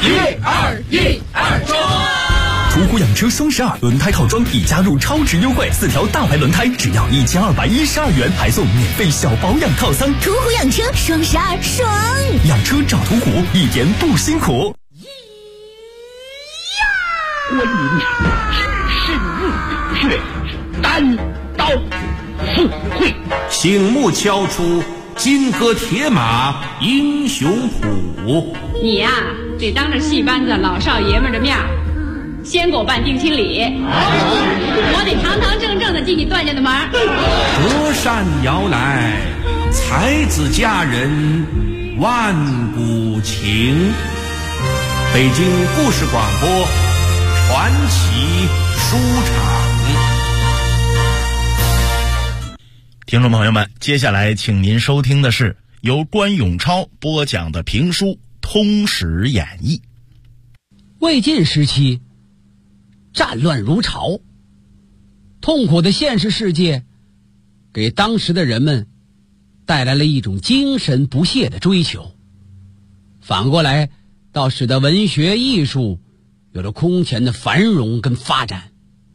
1、2、1、2 途虎养车双12轮胎套装已加入超值优惠，4条大牌轮胎只要1212元，还送免费小保养套餐。 途虎养车双12爽！ 养车找途虎，一点不辛苦。 观音只身入虎穴，单刀赴会， 醒目敲出金戈铁马英雄谱。 你呀，得当着戏班子老少爷们的面先给我办定亲礼，我得堂堂正正的进你段家的门。 隔山遥来，才子佳人万古情。北京故事广播传奇书场。 听众朋友们，接下来请您收听的是由关永超播讲的评书《通史演义》。 魏晋时期，战乱如潮，痛苦的现实世界给当时的人们带来了一种精神不懈的追求，反过来倒使得文学艺术有了空前的繁荣跟发展。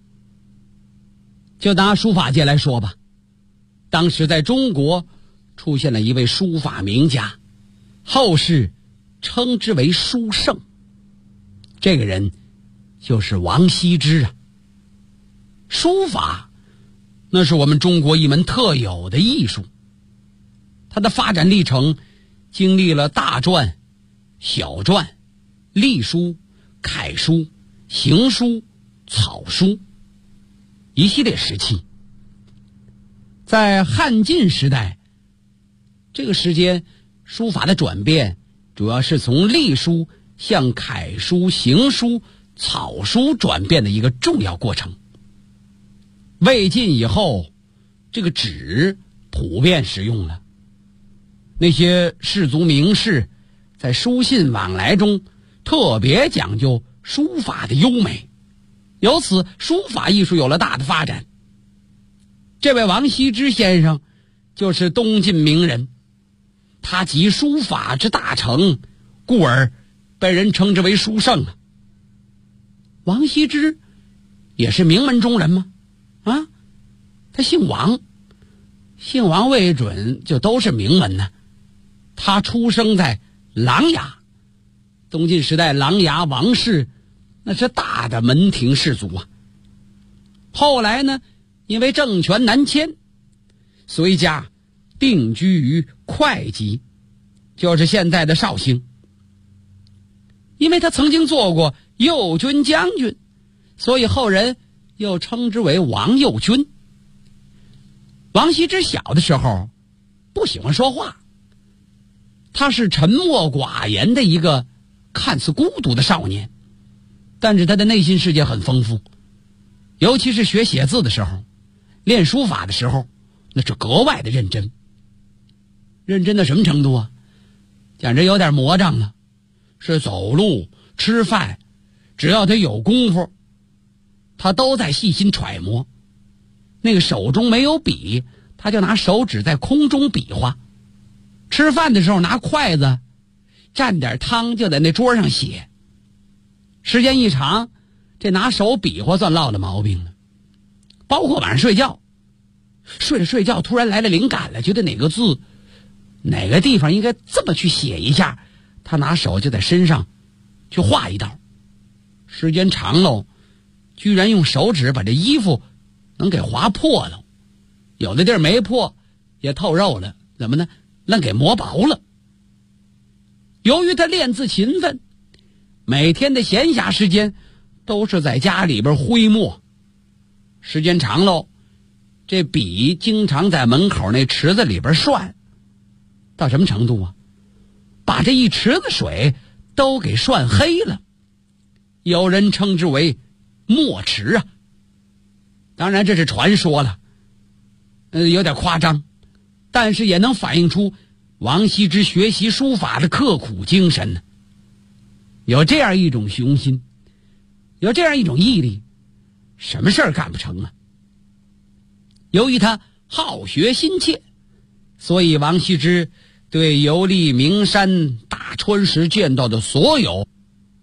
就拿书法界来说吧，当时在中国出现了一位书法名家，后世称之为书圣。这个人就是王羲之啊。书法那是我们中国一门特有的艺术，它的发展历程经历了大篆、小篆、隶书、楷书、行书、草书一系列时期。在汉晋时代，这个时间书法的转变主要是从隶书向楷书、行书、草书转变的一个重要过程。魏晋以后，这个纸普遍使用了，那些士族名士在书信往来中特别讲究书法的优美，由此书法艺术有了大的发展。这位王羲之先生就是东晋名人，他集书法之大成，故而被人称之为书圣啊。王羲之也是名门中人吗？啊，他姓王，姓王未准就都是名门呢。他出生在琅琊，东晋时代琅琊王氏那是大的门庭士族啊。后来呢，因为政权南迁，随家定居于会稽，就是现在的绍兴。因为他曾经做过右军将军，所以后人又称之为王右军。王羲之小的时候不喜欢说话，他是沉默寡言的一个看似孤独的少年，但是他的内心世界很丰富，尤其是学写字的时候，练书法的时候，那是格外的认真。认真到什么程度啊？简直有点魔障了，是走路吃饭，只要他有功夫，他都在细心揣摩。那个手中没有笔，他就拿手指在空中比划。吃饭的时候拿筷子蘸点汤，就在那桌上写。时间一长，这拿手比划算落了毛病了。包括晚上睡觉，睡着睡觉突然来了灵感了，觉得哪个字哪个地方应该这么去写一下，他拿手就在身上去画一道。时间长了，居然用手指把这衣服能给划破了，有的地儿没破也透肉了，怎么呢？愣给磨薄了。由于他练字勤奋，每天的闲暇时间都是在家里边挥墨，时间长喽，这笔经常在门口那池子里边涮，到什么程度啊？把这一池子水都给涮黑了，有人称之为墨池啊。当然这是传说了，有点夸张，但是也能反映出王羲之学习书法的刻苦精神呢。有这样一种雄心，有这样一种毅力，什么事儿干不成啊？由于他好学心切，所以王羲之对游历名山大川时见到的所有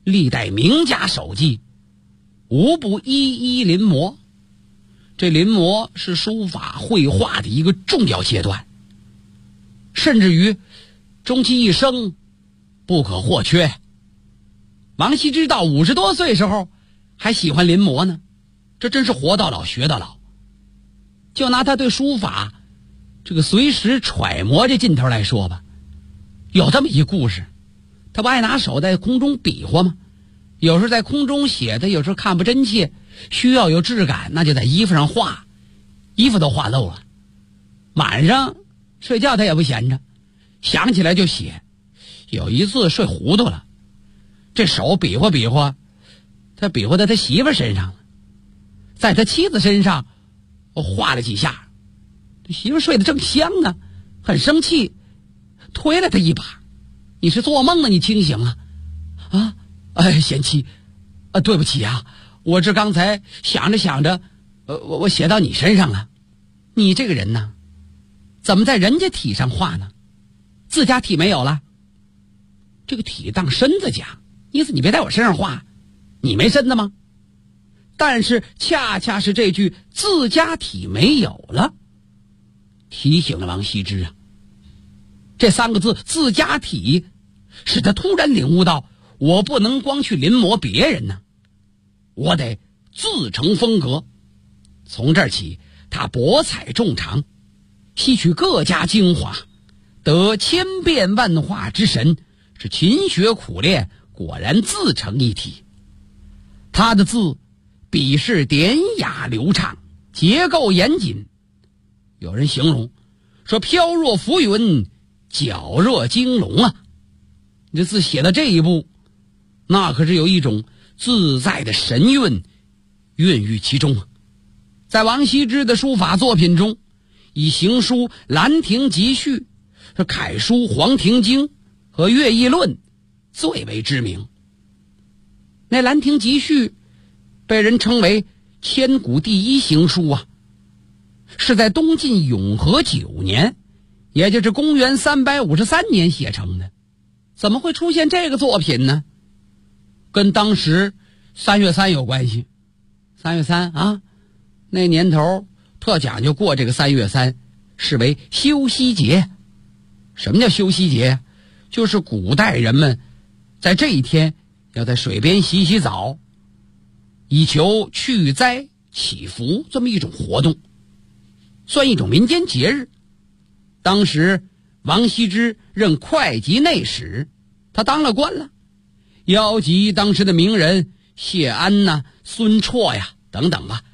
历代名家手迹无不一一临摹。这临摹是书法绘画的一个重要阶段，甚至于终其一生不可或缺。王羲之到50多岁时候还喜欢临摹呢，这真是活到老学到老。就拿他对书法这个随时揣摩这劲头来说吧，有这么一故事。他不爱拿手在空中比划吗？有时候在空中写的，有时候看不真切，需要有质感，那就在衣服上画，衣服都画漏了。晚上睡觉他也不闲着，想起来就写。有一次睡糊涂了，这手比划比划，他比划在他媳妇身上了，在他妻子身上画了几下。这媳妇睡得正香呢，很生气，推了他一把：“你是做梦呢？你清醒啊！啊，哎，贤妻，对不起啊，我这刚才想着想着，我写到你身上了。你这个人呢，怎么在人家体上画呢？自家体没有了？这个体当身子讲，意思你别在我身上画，你没身子吗？但是恰恰是这句自家体没有了，提醒了王羲之啊。这3个字自家体，使他突然领悟到，我不能光去临摹别人呢，我得自成风格。从这儿起，他博采众长，吸取各家精华，得千变万化之神，是勤学苦练，果然自成一体。他的字笔势典雅流畅，结构严谨。有人形容说飘若浮云，皎若惊龙啊！你这字写到这一步，那可是有一种自在的神韵孕育其中啊。在王羲之的书法作品中，以行书《兰亭集序》、楷书《黄庭经》和《乐毅论》最为知名。那《兰亭集序》被人称为千古第一行书啊，是在东晋永和9年，也就是公元353年写成的。怎么会出现这个作品呢？跟当时3月3有关系。3月3啊，那年头特讲究过这个3月3，视为休息节。什么叫休息节？就是古代人们在这一天要在水边洗洗澡，以求去灾祈福，这么一种活动，算一种民间节日。当时王羲之任会稽内史，他当了官了，邀集当时的名人谢安呐、孙绰呀等等啊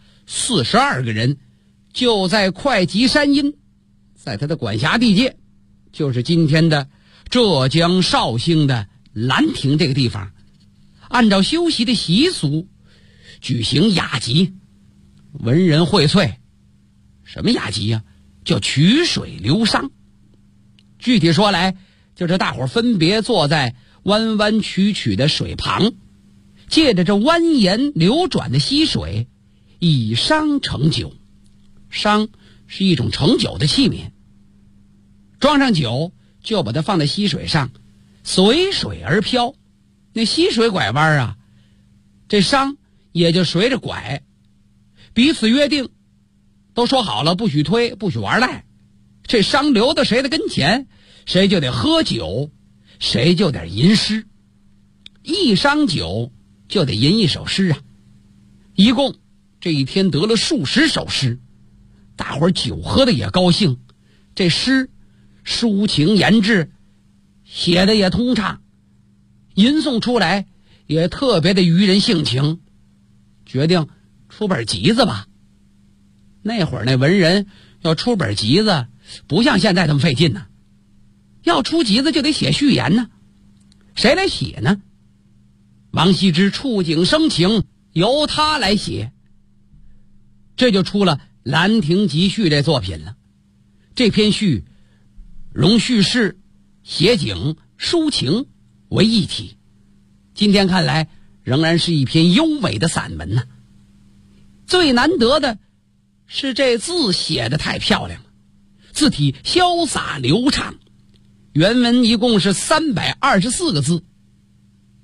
，42个人，就在会稽山阴，在他的管辖地界，就是今天的浙江绍兴的兰亭这个地方，按照修习的习俗举行雅集，文人荟萃。什么雅集呀？叫曲水流觞。具体说来，就是大伙分别坐在弯弯曲曲的水旁，借着这蜿蜒流转的溪水，以觞盛酒。觞是一种盛酒的器皿，装上酒就把它放在溪水上，随水而飘。那溪水拐弯啊，这觞也就随着拐。彼此约定，都说好了不许推，不许玩赖。这觞流到谁的跟前，谁就得喝酒，谁就得吟诗。一觞酒就得吟一首诗啊。一共这一天得了数十首诗，大伙儿酒喝的也高兴。这诗抒情言志，写的也通畅，吟诵出来也特别的愚人性情。决定出本集子吧。那会儿那文人要出本集子，不像现在这么费劲呢。要出集子就得写序言呢，谁来写呢？王羲之触景生情，由他来写，这就出了《兰亭集序》这作品了。这篇序融叙事、写景、抒情为一体，今天看来仍然是一篇优美的散文呢。最难得的是这字写得太漂亮了，字体潇洒流畅。原文一共是324个字，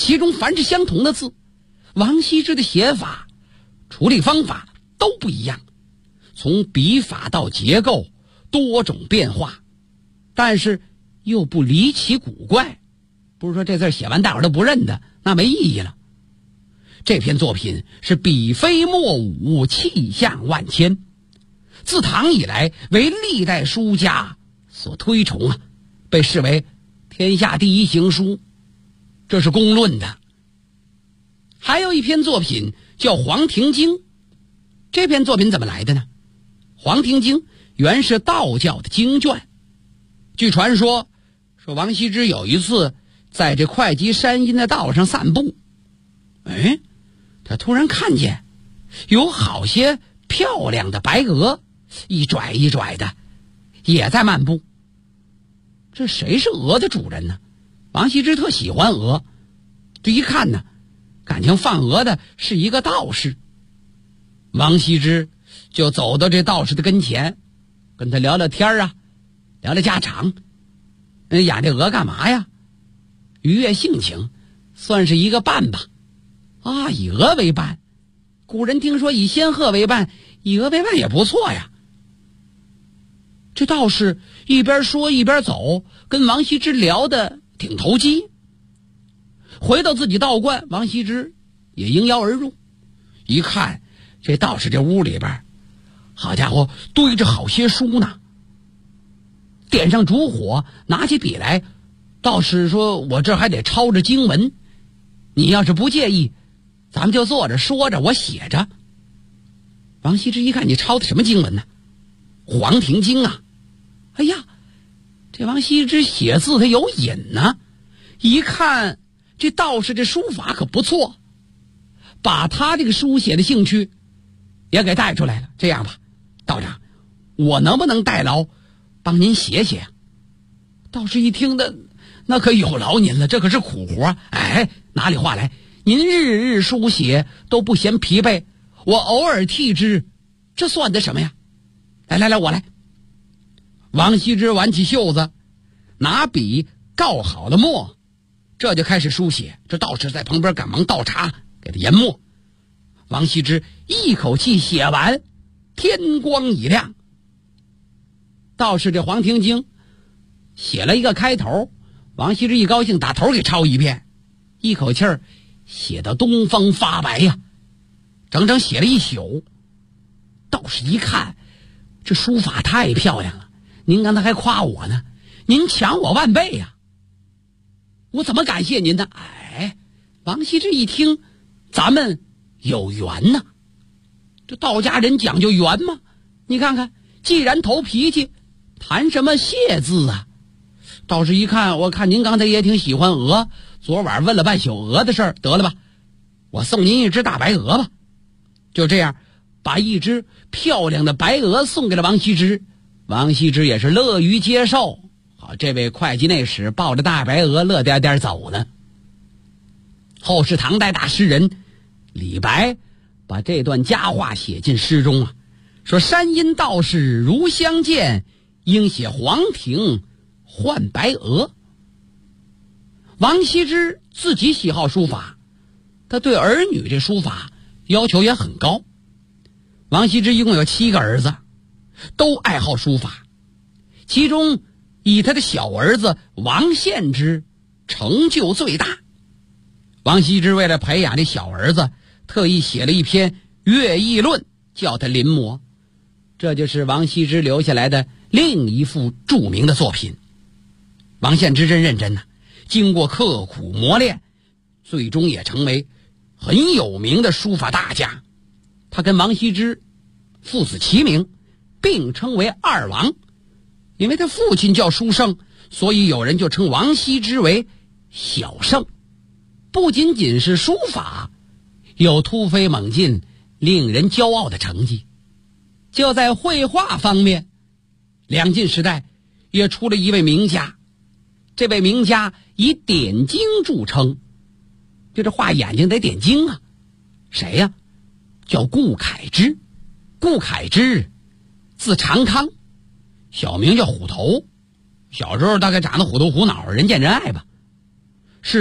其中凡是相同的字，王羲之的写法、处理方法都不一样，从笔法到结构多种变化，但是又不离奇古怪，不是说这字写完大伙都不认得，那没意义了。这篇作品是笔飞墨舞，气象万千，自唐以来为历代书家所推崇啊，被视为天下第一行书，这是公论的。还有一篇作品叫《黄庭经》，这篇作品怎么来的呢？《黄庭经》原是道教的经卷，据传说王羲之有一次在这会稽山阴的道上散步，他突然看见有好些漂亮的白鹅一拽一拽的也在漫步。这谁是鹅的主人呢？王羲之特喜欢鹅，这一看呢，感情放鹅的是一个道士。王羲之就走到这道士的跟前，跟他聊聊天啊，聊聊家常。养这鹅干嘛呀？愉悦性情，算是一个伴吧。以鹅为伴，古人听说以仙鹤为伴，以鹅为伴也不错呀。这道士一边说一边走，跟王羲之聊得挺投机。回到自己道观，王羲之也应邀而入，一看这道士这屋里边，好家伙，堆着好些书呢。点上烛火，拿起笔来，道士说：“我这还得抄着经文，你要是不介意，咱们就坐着说着，我写着。”王羲之一看，你抄的什么经文呢？《黄庭经》啊！哎呀，这王羲之写字他有瘾呢。一看这道士这书法可不错，把他这个书写的兴趣也给带出来了。这样吧，道长，我能不能代劳帮您写写？道士一听的，那可有劳您了，这可是苦活。哪里话来，您日日书写都不嫌疲惫，我偶尔替之，这算得什么呀？来，我来。王羲之挽起袖子，拿笔告好了墨，这就开始书写。这道士在旁边赶忙倒茶给他研墨。王羲之一口气写完，天光已亮。道士这《黄庭经》写了一个开头，王羲之一高兴，打头给抄一遍，一口气儿写到东方发白呀，整整写了一宿。道士一看，这书法太漂亮了，您刚才还夸我呢，您强我万倍呀，我怎么感谢您呢？王羲之一听，咱们有缘呢。这道家人讲究缘嘛，你看看，既然投脾气，谈什么谢字啊？道士一看，我看您刚才也挺喜欢鹅，昨晚问了半宿鹅的事儿，得了吧，我送您一只大白鹅吧。就这样，把一只漂亮的白鹅送给了王羲之。王羲之也是乐于接受。好，这位会稽内史抱着大白鹅乐颠颠走呢。后世唐代大诗人李白把这段佳话写进诗中啊，说山阴道士如相见，应写黄庭换白鹅。王羲之自己喜好书法，他对儿女这书法要求也很高。王羲之一共有7个儿子，都爱好书法，其中以他的小儿子王献之成就最大。王羲之为了培养这小儿子，特意写了一篇《乐毅论》，叫他临摹。这就是王羲之留下来的另一幅著名的作品。王献之真认真呢，经过刻苦磨练，最终也成为很有名的书法大家。他跟王羲之父子齐名，并称为二王。因为他父亲叫书圣，所以有人就称王羲之为小圣。不仅仅是书法有突飞猛进、令人骄傲的成绩，就在绘画方面，两晋时代也出了一位名家。这位名家以点睛著称，就这画眼睛得点睛啊。谁呀？叫顾恺之。顾恺之字长康，小名叫虎头，小时候大概长得虎头虎脑，人见人爱吧。是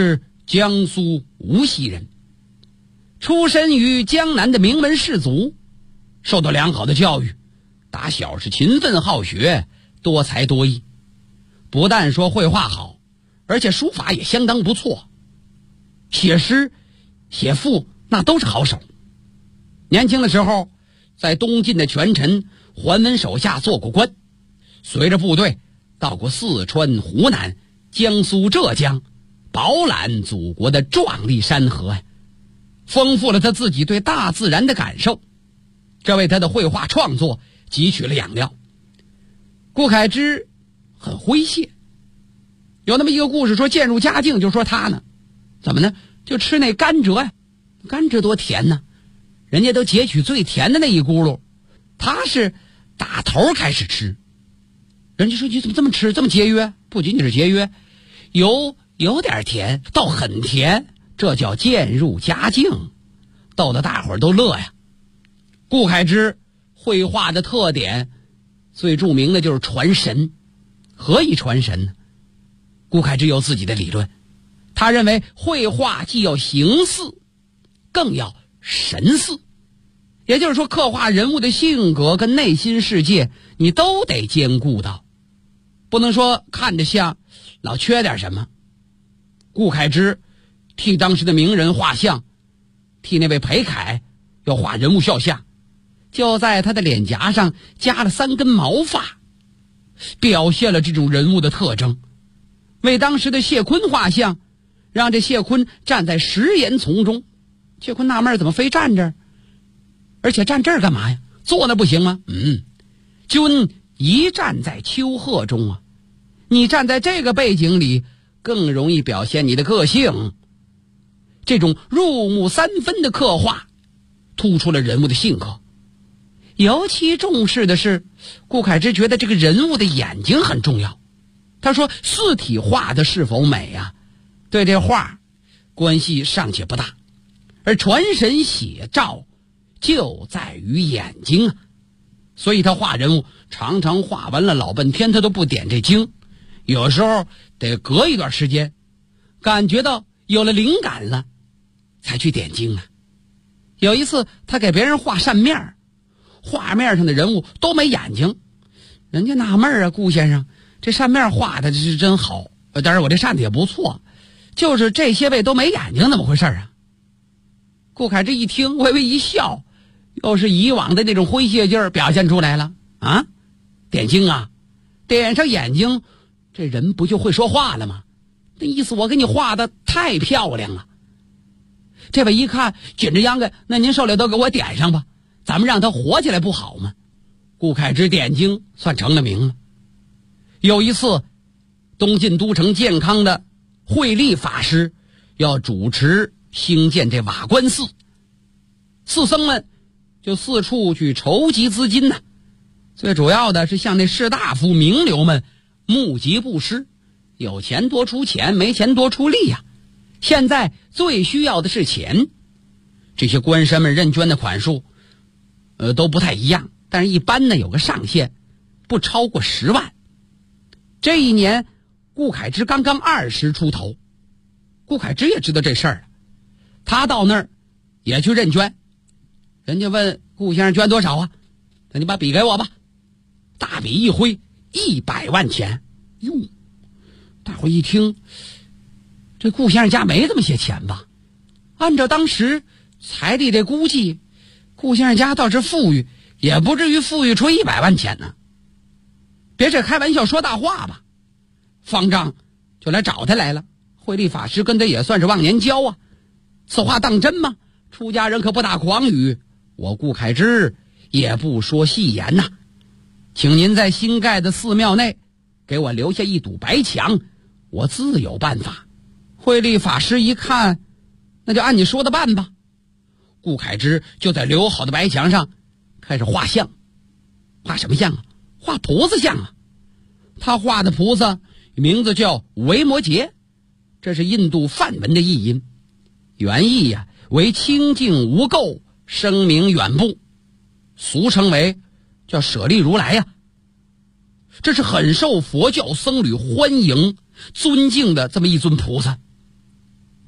江苏无锡人，出身于江南的名门士族，受到良好的教育，打小是勤奋好学，多才多艺。不但说绘画好，而且书法也相当不错，写诗写赋那都是好手。年轻的时候在东晋的权臣桓温手下做过官，随着部队到过四川、湖南、江苏、浙江，饱览祖国的壮丽山河，丰富了他自己对大自然的感受，这为他的绘画创作汲取了养料。顾恺之很诙谐，有那么一个故事说渐入佳境就说他呢，怎么呢？就吃那甘蔗呀，甘蔗多甜呢，人家都截取最甜的那一咕噜，他是打头开始吃。人家说你怎么这么吃这么节约？不仅仅是节约，有点甜到很甜，这叫渐入佳境，逗得大伙儿都乐呀。顾恺之绘画的特点最著名的就是传神。何以传神呢？顾恺之有自己的理论，他认为绘画既要形似，更要神似。也就是说，刻画人物的性格跟内心世界你都得兼顾到，不能说看着像老缺点什么。顾恺之替当时的名人画像，替那位裴楷要画人物肖像，就在他的脸颊上加了3根毛发，表现了这种人物的特征。为当时的谢坤画像，让这谢坤站在食盐丛中。谢坤纳闷怎么非站这儿，而且站这儿干嘛呀？坐那不行吗？君一站在丘壑中啊，你站在这个背景里更容易表现你的个性。这种入木3分的刻画突出了人物的性格。尤其重视的是，顾恺之觉得这个人物的眼睛很重要。他说四体画的是否美啊，对这画关系尚且不大，而传神写照就在于眼睛啊。所以他画人物常常画完了老半天他都不点这睛，有时候得隔一段时间感觉到有了灵感了才去点睛啊。有一次他给别人画扇面，画面上的人物都没眼睛，人家纳闷啊，顾先生这扇面画的是真好，当然我这扇子也不错，就是这些位都没眼睛，怎么回事啊？顾恺之一听微微一笑，又是以往的那种诙谐劲儿表现出来了啊！点睛啊，点上眼睛，这人不就会说话了吗？那意思我给你画的太漂亮了。这位一看紧着秧歌，那您受了都给我点上吧，咱们让他活起来不好吗？顾恺之点睛算成了名了。有一次东晋都城建康的慧立法师要主持兴建这瓦官寺，寺僧们就四处去筹集资金呢，最主要的是向那士大夫名流们募集布施，有钱多出钱，没钱多出力呀。现在最需要的是钱，这些官绅们认捐的款数都不太一样，但是一般呢有个上限，不超过10万。这一年顾恺之刚刚20出头，顾恺之也知道这事儿了，他到那儿也去认捐。人家问顾先生捐多少啊？那你把笔给我吧。大笔一挥，100万钱。哟，大伙一听，这顾先生家没这么些钱吧？按照当时财力这估计，顾先生家倒是富裕，也不至于富裕出100万钱呢。别是开玩笑说大话吧？方丈就来找他来了，慧立法师跟他也算是忘年交啊。此话当真吗？出家人可不打诳语，我顾恺之也不说戏言呐。请您在新盖的寺庙内给我留下一堵白墙，我自有办法。慧立法师一看，那就按你说的办吧。顾恺之就在留好的白墙上开始画像。画什么像啊？画菩萨像啊。他画的菩萨名字叫维摩诘，这是印度梵文的译音，原意呀为清净无垢，声名远播，俗称为叫舍利如来呀。这是很受佛教僧侣欢迎尊敬的这么一尊菩萨。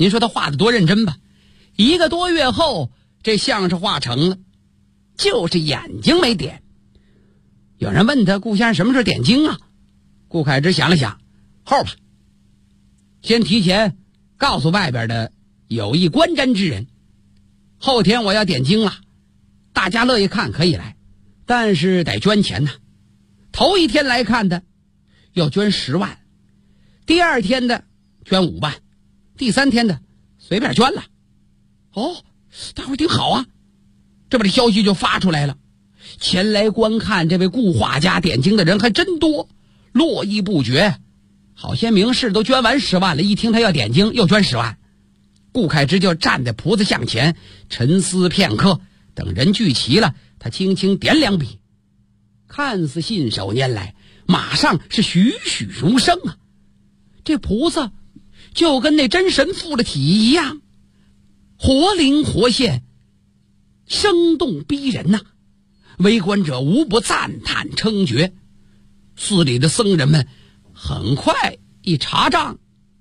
您说他画的多认真吧？1个多月后，这相是画成了，就是眼睛没点。有人问他，顾先生什么时候点睛啊？顾恺之想了想，后吧，先提前告诉外边的有意观瞻之人，后天我要点睛了，大家乐意看可以来，但是得捐钱呢。头一天来看的要捐10万，第2天的捐5万，第3天的随便捐了。哦，大伙儿挺好啊，这不这消息就发出来了，前来观看这位顾画家点睛的人还真多，络绎不绝。好些名士都捐完10万了，一听他要点睛又捐10万。顾恺之就站在菩萨像前沉思片刻，等人聚齐了，他轻轻点2笔，看似信手拈来，马上是栩栩如生啊！这菩萨就跟那真神附了体一样，活灵活现，生动逼人呐！围观者无不赞叹称绝。寺里的僧人们很快一查账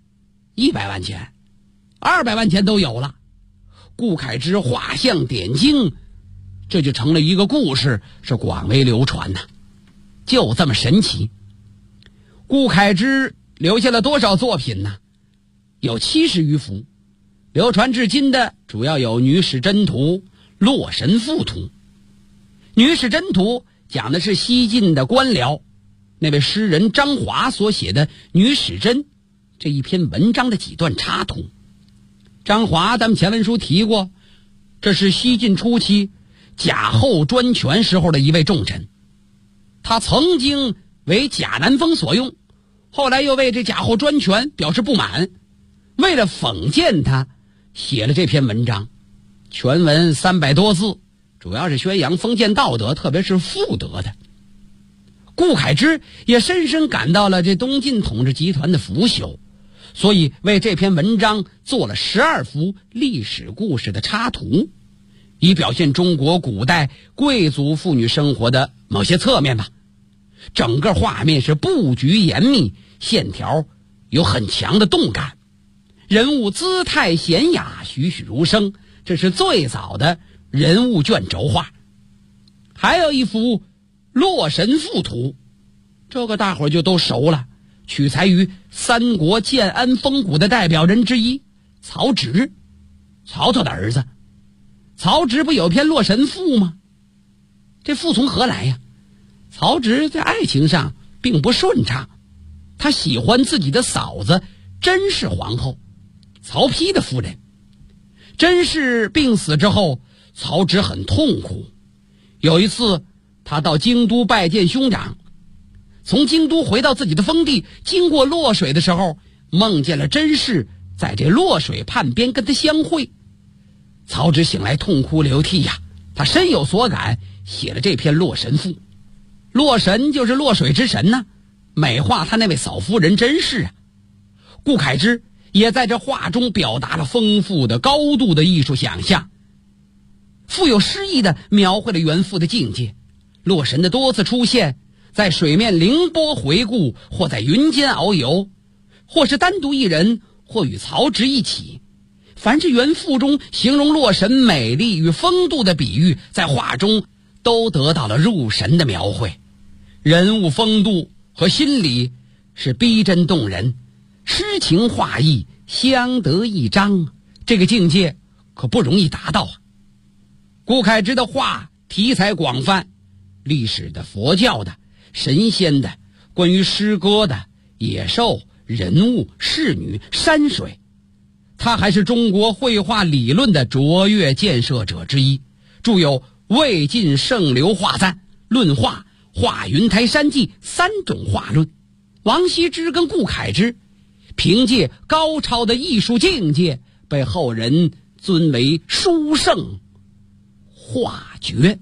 ，100万钱、200万钱都有了。顾恺之画像点睛，这就成了一个故事，是广为流传呐。就这么神奇。顾恺之留下了多少作品呢？有70余幅，流传至今的主要有《女史箴图》《洛神赋图》。《女史箴图》讲的是西晋的官僚那位诗人张华所写的《女史箴》这一篇文章的几段插图。张华咱们前文书提过，这是西晋初期贾后专权时候的一位重臣，他曾经为贾南风所用，后来又为这贾后专权表示不满，为了讽谏他写了这篇文章，全文300多字，主要是宣扬封建道德，特别是妇德的。顾恺之也深深感到了这东晋统治集团的腐朽，所以为这篇文章做了12幅历史故事的插图，以表现中国古代贵族妇女生活的某些侧面吧。整个画面是布局严密，线条有很强的动感，人物姿态娴雅，栩栩如生，这是最早的人物卷轴画。还有一幅《洛神赋图》，这个大伙就都熟了，取材于三国建安风骨的代表人之一曹植，曹操的儿子。曹植不有篇《洛神赋》吗？这赋从何来呀？曹植在爱情上并不顺畅，他喜欢自己的嫂子甄氏皇后，曹丕的夫人。甄氏病死之后，曹植很痛苦。有一次他到京都拜见兄长，从京都回到自己的封地，经过洛水的时候，梦见了甄氏在这洛水畔边跟他相会。曹植醒来痛哭流涕呀，他深有所感，写了这篇《洛神赋》。洛神就是洛水之神呢，美化他那位嫂夫人甄氏啊。顾恺之也在这画中表达了丰富的高度的艺术想象，富有诗意的描绘了原赋的境界。洛神的多次出现，在水面凌波回顾，或在云间遨游，或是单独一人，或与曹植一起。凡是原赋中形容洛神美丽与风度的比喻，在画中都得到了入神的描绘，人物风度和心理是逼真动人，诗情画意相得益彰，这个境界可不容易达到啊。顾恺之的画题材广泛，历史的、佛教的、神仙的，关于诗歌的、野兽、人物、仕女、山水。他还是中国绘画理论的卓越建设者之一，著有《魏晋圣流画赞》《论画》《画云台山记》3种画论。王羲之跟顾恺之凭借高超的艺术境界，被后人尊为书圣画绝。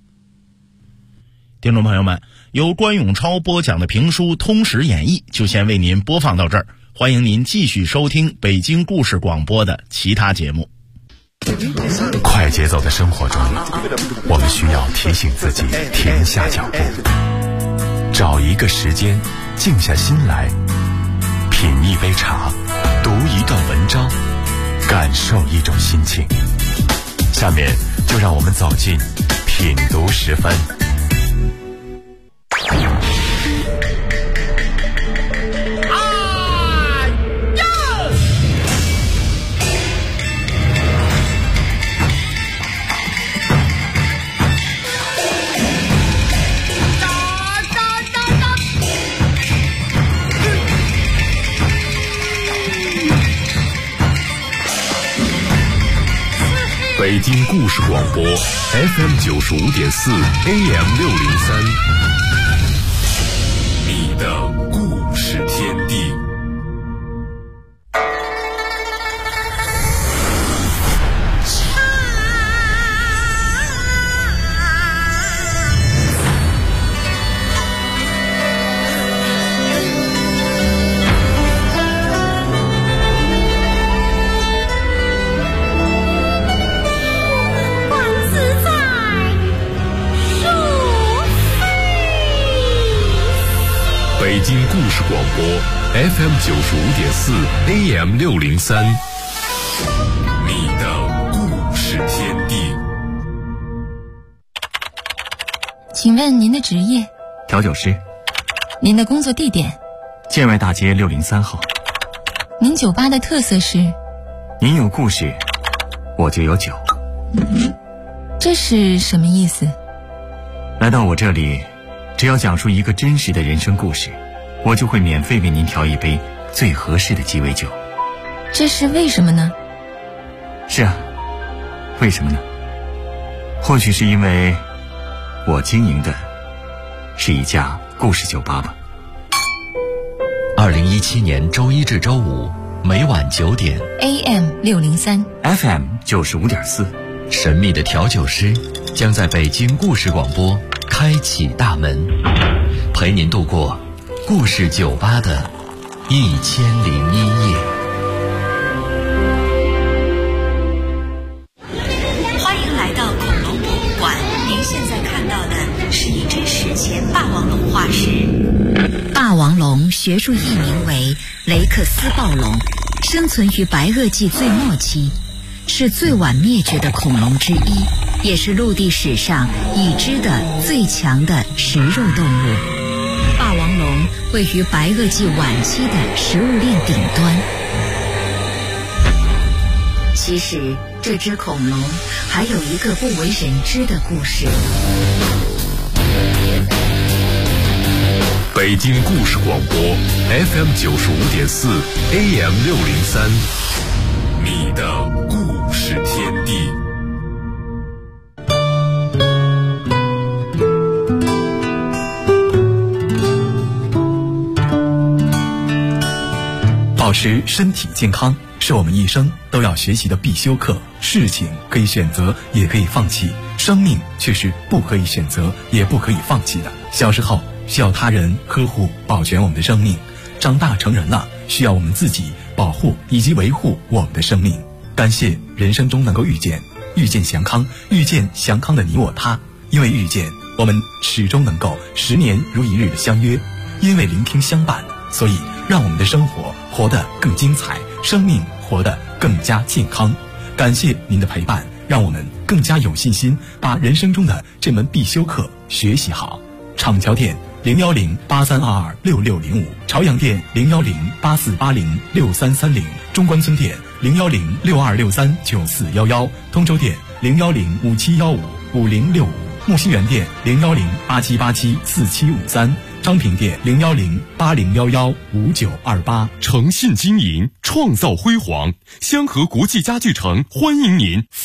听众朋友们，由关永超播讲的评书《通史演义》就先为您播放到这儿，欢迎您继续收听北京故事广播的其他节目。 快节奏的生活中，我们需要提醒自己停下脚步，找一个时间静下心来，品一杯茶，读一段文章， 感受一种心情。下面就让我们走进品读时分。 北京故事广播 FM 95.4 AM 603，你的故事天地。北京故事广播 FM 95.4 AM 603，你的故事天地。 请问您的职业？ 调酒师。 您的工作地点？ 建外大街603号。 您酒吧的特色是？ 您有故事，我就有酒。 这是什么意思？ 来到我这里，只要讲述一个真实的人生故事，我就会免费为您调一杯最合适的鸡尾酒。 这是为什么呢？ 是啊，为什么呢？或许是因为我经营的是一家故事酒吧吧。 2017年周一至周五每晚9点 AM 603 FM 95.4， 神秘的调酒师将在北京故事广播开启大门，陪您度过故事酒吧的1001夜。 欢迎来到恐龙博物馆，您现在看到的是一只史前霸王龙化石。霸王龙学术译名为雷克斯暴龙，生存于白垩纪最末期，是最晚灭绝的恐龙之一，也是陆地史上已知的最强的食肉动物。霸王龙位于白垩纪晚期的食物链顶端。其实这只恐龙还有一个不为人知的故事。 北京故事广播 FM 95.4 AM 603，你的故事天地。 保持身体健康是我们一生都要学习的必修课。事情可以选择，也可以放弃，生命却是不可以选择，也不可以放弃的。小时候需要他人呵护保全我们的生命，长大成人了需要我们自己保护以及维护我们的生命。感谢人生中能够遇见祥康，遇见祥康的你我他。因为遇见，我们始终能够10年如一日的相约；因为聆听相伴，所以让我们的生活活得更精彩，生命活得更加健康。感谢您的陪伴，让我们更加有信心把人生中的这门必修课学习好。厂桥店01083226605，朝阳店01084806330，中关村店01062639411，通州店01057155065，木樨园店01087874753，昌平店01080115928。 诚信经营，创造辉煌。香河国际家具城欢迎您。